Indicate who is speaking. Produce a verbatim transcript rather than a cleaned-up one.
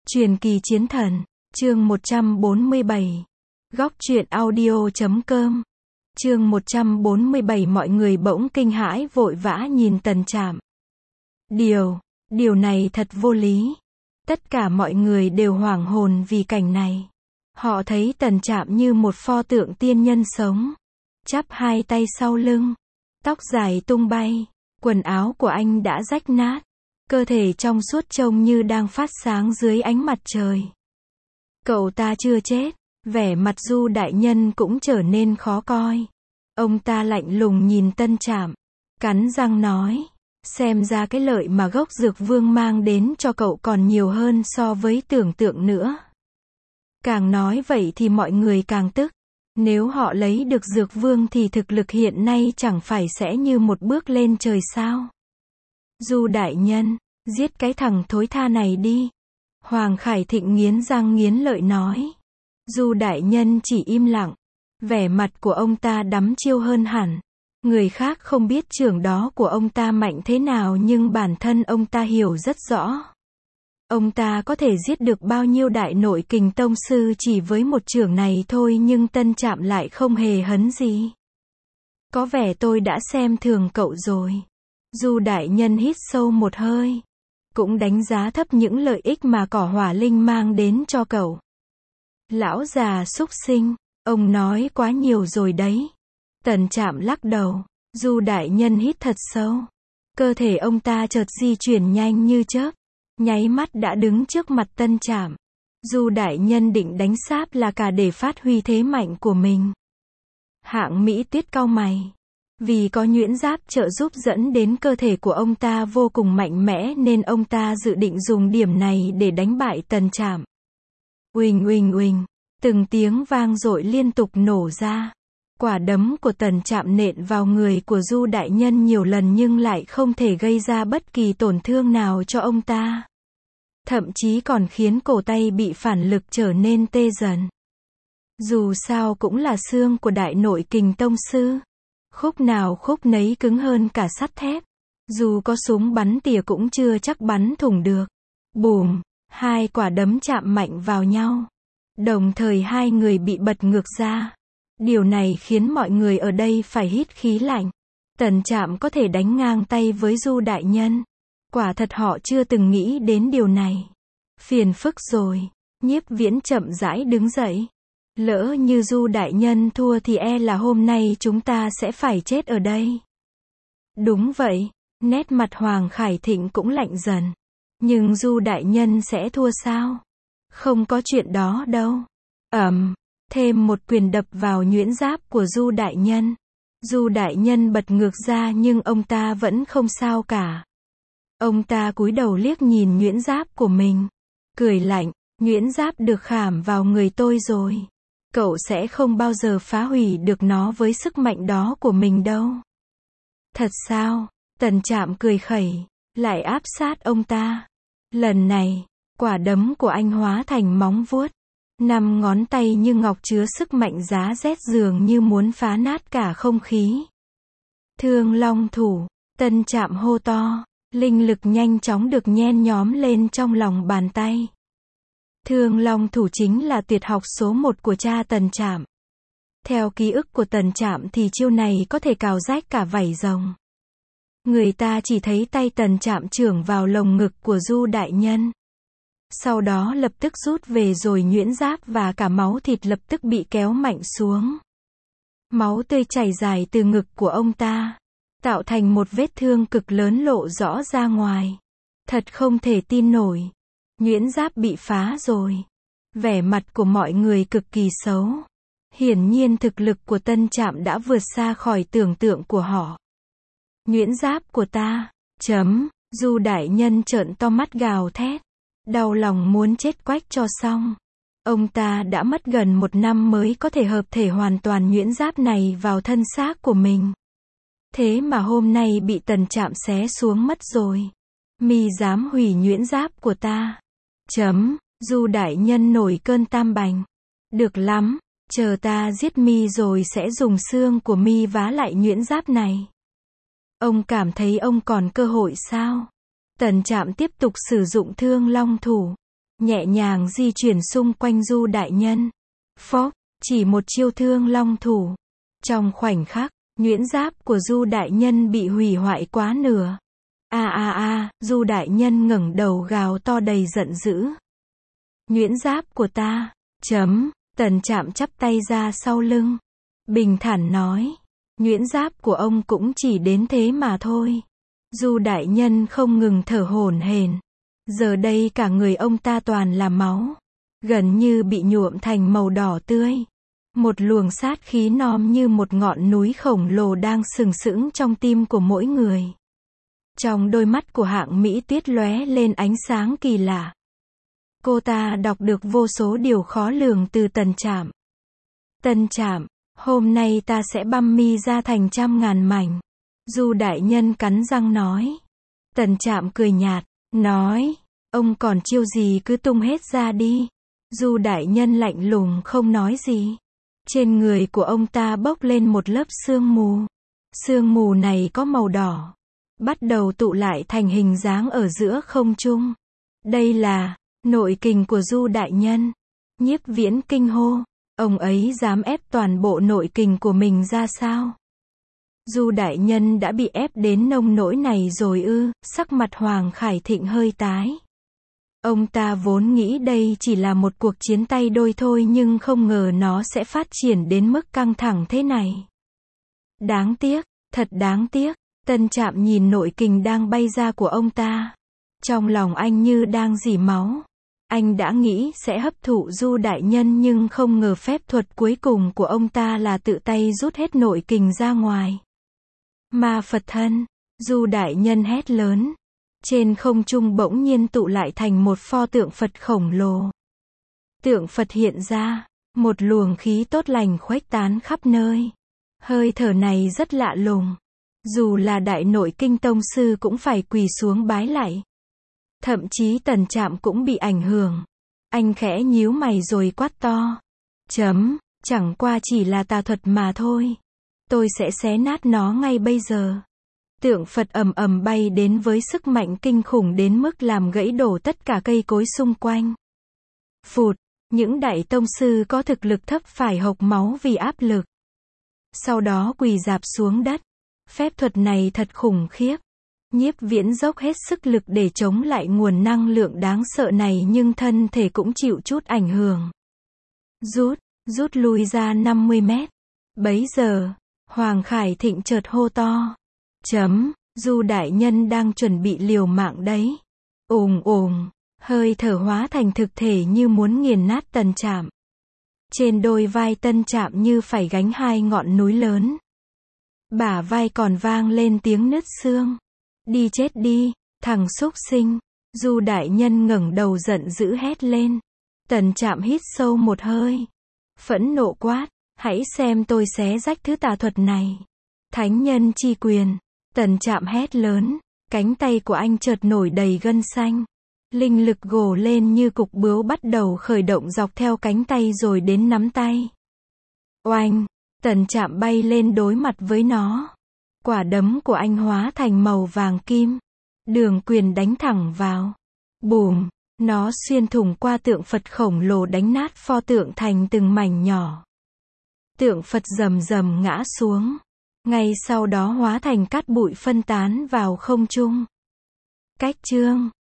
Speaker 1: Truyền kỳ chiến thần, chương một trăm bốn mươi bảy. Góc truyện audio chấm com. Chương một trăm bốn mươi bảy. Mọi người bỗng kinh hãi vội vã nhìn Tần Trạm. Điều, điều này thật vô lý. Tất cả mọi người đều hoảng hồn vì cảnh này. Họ thấy Tần Trạm như một pho tượng tiên nhân sống, chắp hai tay sau lưng, tóc dài tung bay, quần áo của anh đã rách nát, cơ thể trong suốt trông như đang phát sáng dưới ánh mặt trời. Cậu ta chưa chết, vẻ mặt Du đại nhân cũng trở nên khó coi. Ông ta lạnh lùng nhìn Tân Trạm, cắn răng nói, xem ra cái lợi mà gốc dược vương mang đến cho cậu còn nhiều hơn so với tưởng tượng nữa. Càng nói vậy thì mọi người càng tức. Nếu họ lấy được dược vương thì thực lực hiện nay chẳng phải sẽ như một bước lên trời sao? Du đại nhân, giết cái thằng thối tha này đi. Hoàng Khải Thịnh nghiến răng nghiến lợi nói. Du đại nhân chỉ im lặng. Vẻ mặt của ông ta đắm chiêu hơn hẳn. Người khác không biết chưởng đó của ông ta mạnh thế nào nhưng bản thân ông ta hiểu rất rõ. Ông ta có thể giết được bao nhiêu đại nội kình tông sư chỉ với một chưởng này thôi, nhưng Tân Trạm lại không hề hấn gì. Có vẻ tôi đã xem thường cậu rồi. Du đại nhân hít sâu một hơi. Cũng đánh giá thấp những lợi ích mà cỏ hỏa linh mang đến cho cậu. Lão già súc sinh, ông nói quá nhiều rồi đấy. Tần Trạm lắc đầu. Du đại nhân hít thật sâu. Cơ thể ông ta chợt di chuyển nhanh như chớp, nháy mắt đã đứng trước mặt Tân Trạm. Du đại nhân định đánh sáp là cả để phát huy thế mạnh của mình. Hạng Mỹ Tuyết cau mày. Vì có nhuyễn giáp trợ giúp dẫn đến cơ thể của ông ta vô cùng mạnh mẽ nên ông ta dự định dùng điểm này để đánh bại Tần Trạm. Uỳnh uỳnh uỳnh, từng tiếng vang dội liên tục nổ ra. Quả đấm của Tần Trạm nện vào người của Du đại nhân nhiều lần nhưng lại không thể gây ra bất kỳ tổn thương nào cho ông ta. Thậm chí còn khiến cổ tay bị phản lực trở nên tê dần. Dù sao cũng là xương của đại nội kình tông sư. Khúc nào khúc nấy cứng hơn cả sắt thép. Dù có súng bắn tỉa cũng chưa chắc bắn thủng được. Bùm, hai quả đấm chạm mạnh vào nhau. Đồng thời hai người bị bật ngược ra. Điều này khiến mọi người ở đây phải hít khí lạnh. Tần Trạm có thể đánh ngang tay với Du đại nhân. Quả thật họ chưa từng nghĩ đến điều này. Phiền phức rồi. Nhiếp Viễn chậm rãi đứng dậy. Lỡ như Du đại nhân thua thì e là hôm nay chúng ta sẽ phải chết ở đây. Đúng vậy. Nét mặt Hoàng Khải Thịnh cũng lạnh dần. Nhưng Du đại nhân sẽ thua sao? Không có chuyện đó đâu. Ầm. Thêm một quyền đập vào nhuyễn giáp của Du đại nhân. Du đại nhân bật ngược ra nhưng ông ta vẫn không sao cả. Ông ta cúi đầu liếc nhìn nhuyễn giáp của mình. Cười lạnh, nhuyễn giáp được khảm vào người tôi rồi. Cậu sẽ không bao giờ phá hủy được nó với sức mạnh đó của mình đâu. Thật sao? Tần Trạm cười khẩy, lại áp sát ông ta. Lần này, quả đấm của anh hóa thành móng vuốt. Năm ngón tay như ngọc chứa sức mạnh giá rét dường như muốn phá nát cả không khí. Thương Long thủ, Tân Trạm hô to. Linh lực nhanh chóng được nhen nhóm lên trong lòng bàn tay. Thương Long thủ chính là tuyệt học số một của cha Tần Trạm. Theo ký ức của Tần Trạm thì chiêu này có thể cào rách cả vảy rồng. Người ta chỉ thấy tay Tần Trạm chưởng vào lồng ngực của Du đại nhân. Sau đó lập tức rút về rồi nhuyễn giáp và cả máu thịt lập tức bị kéo mạnh xuống. Máu tươi chảy dài từ ngực của ông ta, tạo thành một vết thương cực lớn lộ rõ ra ngoài. Thật không thể tin nổi. Nhuyễn giáp bị phá rồi. Vẻ mặt của mọi người cực kỳ xấu. Hiển nhiên thực lực của Tân Trạm đã vượt xa khỏi tưởng tượng của họ. Nhuyễn giáp của ta, chấm, Du đại nhân trợn to mắt gào thét. Đau lòng muốn chết quách cho xong. Ông ta đã mất gần một năm mới có thể hợp thể hoàn toàn nhuyễn giáp này vào thân xác của mình. Thế mà hôm nay bị Tần Trạm xé xuống mất rồi. Mi dám hủy nhuyễn giáp của ta. Chấm, Du đại nhân nổi cơn tam bành. Được lắm, chờ ta giết Mi rồi sẽ dùng xương của Mi vá lại nhuyễn giáp này. Ông cảm thấy ông còn cơ hội sao? Tần Trạm tiếp tục sử dụng Thương Long thủ. nhẹ nhàng di chuyển xung quanh Du đại nhân. Phốc, chỉ một chiêu thương long thủ. Trong khoảnh khắc, nhuyễn giáp của Du đại nhân bị hủy hoại quá nửa. A a a, Du đại nhân ngẩng đầu gào to đầy giận dữ. Nhuyễn giáp của ta, chấm, Tần Trạm chắp tay ra sau lưng. Bình thản nói, nhuyễn giáp của ông cũng chỉ đến thế mà thôi. Du đại nhân không ngừng thở hổn hển. Giờ đây cả người ông ta toàn là máu. Gần như bị nhuộm thành màu đỏ tươi. Một luồng sát khí nom như một ngọn núi khổng lồ đang sừng sững trong tim của mỗi người. Trong đôi mắt của Hạng Mỹ Tuyết lóe lên ánh sáng kỳ lạ. Cô ta đọc được vô số điều khó lường từ Tần Trạm. Tần Trạm, hôm nay ta sẽ băm mi ra thành trăm ngàn mảnh. Du đại nhân cắn răng nói. Tần Trạm cười nhạt, nói, ông còn chiêu gì cứ tung hết ra đi. Du đại nhân lạnh lùng không nói gì. Trên người của ông ta bốc lên một lớp sương mù. Sương mù này có màu đỏ. Bắt đầu tụ lại thành hình dáng ở giữa không trung. Đây là nội kình của Du đại nhân. Nhiếp Viễn kinh hô. Ông ấy dám ép toàn bộ nội kình của mình ra sao? Du đại nhân đã bị ép đến nông nỗi này rồi ư? Sắc mặt Hoàng Khải Thịnh hơi tái. Ông ta vốn nghĩ đây chỉ là một cuộc chiến tay đôi thôi nhưng không ngờ nó sẽ phát triển đến mức căng thẳng thế này. Đáng tiếc, thật đáng tiếc. Tần Trạm nhìn nội kình đang bay ra của ông ta. Trong lòng anh như đang rỉ máu. Anh đã nghĩ sẽ hấp thụ Du đại nhân nhưng không ngờ phép thuật cuối cùng của ông ta là tự tay rút hết nội kình ra ngoài. Ma Phật thân, Du đại nhân hét lớn. Trên không trung bỗng nhiên tụ lại thành một pho tượng Phật khổng lồ. Tượng Phật hiện ra, một luồng khí tốt lành khuếch tán khắp nơi. Hơi thở này rất lạ lùng. Dù là đại nội kinh tông sư cũng phải quỳ xuống bái lạy. Thậm chí Tần Trạm cũng bị ảnh hưởng. Anh khẽ nhíu mày rồi quát to. Chấm, chẳng qua chỉ là tà thuật mà thôi. Tôi sẽ xé nát nó ngay bây giờ. Tượng Phật ầm ầm bay đến với sức mạnh kinh khủng đến mức làm gãy đổ tất cả cây cối xung quanh. Phụt, những đại tông sư có thực lực thấp phải hộc máu vì áp lực. Sau đó quỳ rạp xuống đất. Phép thuật này thật khủng khiếp. Nhiếp Viễn dốc hết sức lực để chống lại nguồn năng lượng đáng sợ này nhưng thân thể cũng chịu chút ảnh hưởng. Rút, rút lui ra năm mươi mét. Bấy giờ, Hoàng Khải Thịnh chợt hô to. Chấm, Du đại nhân đang chuẩn bị liều mạng đấy. Ồm ồm, hơi thở hóa thành thực thể như muốn nghiền nát Tần Trạm. Trên đôi vai Tần Trạm như phải gánh hai ngọn núi lớn. Bả vai còn vang lên tiếng nứt xương. Đi chết đi, thằng súc sinh. Du đại nhân ngẩng đầu giận dữ hét lên. Tần Trạm hít sâu một hơi. Phẫn nộ quát, hãy xem tôi xé rách thứ tà thuật này. Thánh nhân chi quyền. Tần Trạm hét lớn, cánh tay của anh chợt nổi đầy gân xanh. Linh lực gồ lên như cục bướu bắt đầu khởi động dọc theo cánh tay rồi đến nắm tay. Oanh, Tần Trạm bay lên đối mặt với nó. Quả đấm của anh hóa thành màu vàng kim. Đường quyền đánh thẳng vào. Bùm, nó xuyên thủng qua tượng Phật khổng lồ đánh nát pho tượng thành từng mảnh nhỏ. Tượng Phật rầm rầm ngã xuống. Ngay sau đó hóa thành cát bụi phân tán vào không trung. Cách chương